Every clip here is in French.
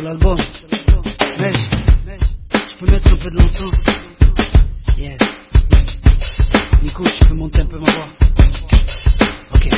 l'album. Mec, je peux mettre un peu de l'encens. Yes. Nico, tu peux monter un peu ma voix. Ok.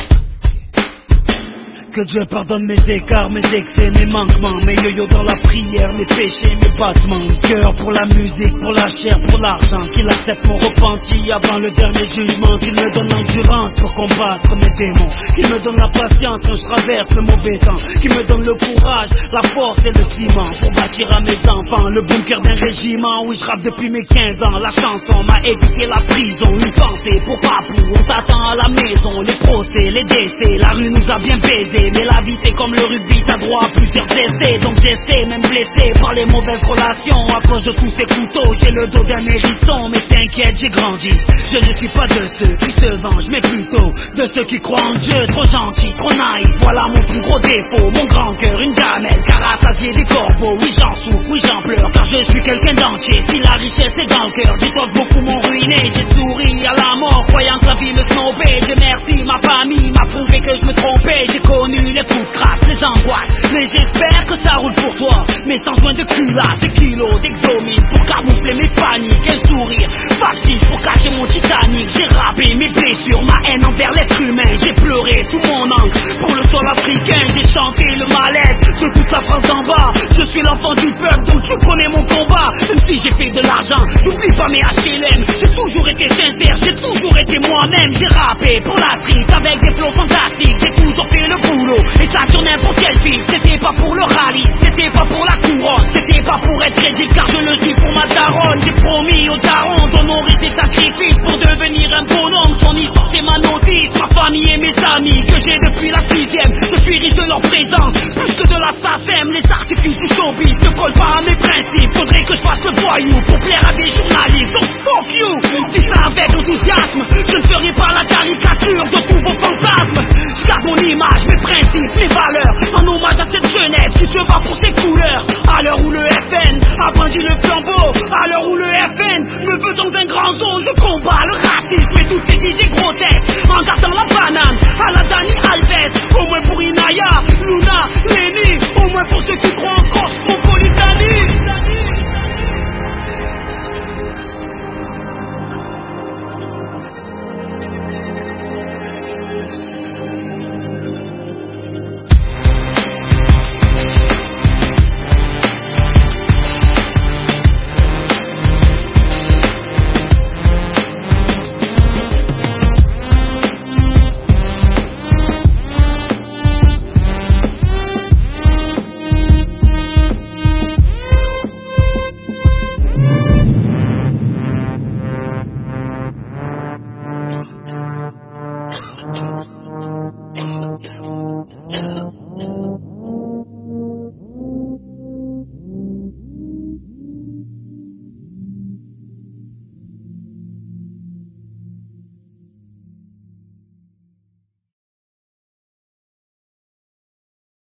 Que Dieu pardonne mes écarts, mes excès, mes manquements, mes yo-yo dans la prière, mes péchés, mes battements. Cœur pour la musique, pour la chair, pour l'argent. Qu'il accepte mon repenti avant le dernier jugement. Qu'il me donne l'endurance pour combattre mes démons. Qu'il me donne la patience quand je traverse le mauvais temps. Qu'il me donne le courage, la force et le ciment pour bâtir à mes enfants le bunker d'un régiment. Oui, je rappe depuis mes 15 ans. La chanson m'a évité la prison. Une pensée pour Papou, on t'attend à la maison. Les procès, les décès, la rue nous a bien baisés. Mais la vie c'est comme le rugby, t'as droit à plusieurs essais. Donc j'essaie, même blessé par les mauvaises relations. À cause de tous ces couteaux, j'ai le dos d'un hérisson. Mais t'inquiète, j'ai grandi. Je ne suis pas de ceux qui se vengent, mais plutôt de ceux qui croient en Dieu. Trop gentil, trop naïf, voilà mon plus gros défaut. Mon grand cœur, une gamelle, car rassasié des corbeaux. Oui j'en souffre, oui j'en pleure, car je suis quelqu'un d'entier. Si la richesse est dans le cœur, dis-toi que beaucoup m'ont ruiné. J'ai souri à la mort, croyant que la vie me snobait. J'ai merci, ma famille m'a prouvé que je me trompais. J'ai connu les coups de crasse, les angoisses, mais j'espère que ça roule pour toi. Mais sans joint de culasse, des kilos d'exomine pour camoufler mes paniques. Un sourire factice pour cacher mon Titanic. J'ai rappé mes blessures, ma haine envers l'être humain. J'ai pleuré tout mon encre pour le sol africain. J'ai chanté le mal-être de toute la France d'en bas. Je suis l'enfant du peuple, donc tu connais mon combat. Même si j'ai fait de l'argent, j'oublie pas mes HLM. J'ai toujours été sincère, j'ai toujours été moi-même. J'ai rappé pour la street avec des flots fantastiques. J'ai toujours fait le boulot, et ça sur n'importe quel beat. C'était pas pour le rallye, c'était pas pour la couronne, c'était pas pour être crédit, car je le suis pour ma daronne. J'ai promis aux darons d'honorer ses sacrifices pour devenir un bonhomme. Son histoire c'est ma notice, ma famille et mes amis que j'ai depuis la 6ème. Je suis riche de leur présence, plus que de la SACEM. Les artifices du showbiz ne collent pas à mes principes. Faudrait que je fasse le voyou pour plaire à des journalistes. Donc fuck you, dis ça avec enthousiasme. Je ne ferai pas la caricature de tous vos fantasmes. Je garde mon image, mes principes, mes valeurs, en hommage à cette jeunesse qui se bat pour ses couleurs. À l'heure où le FN a brandi le flambeau, à l'heure où le FN me veut dans un grand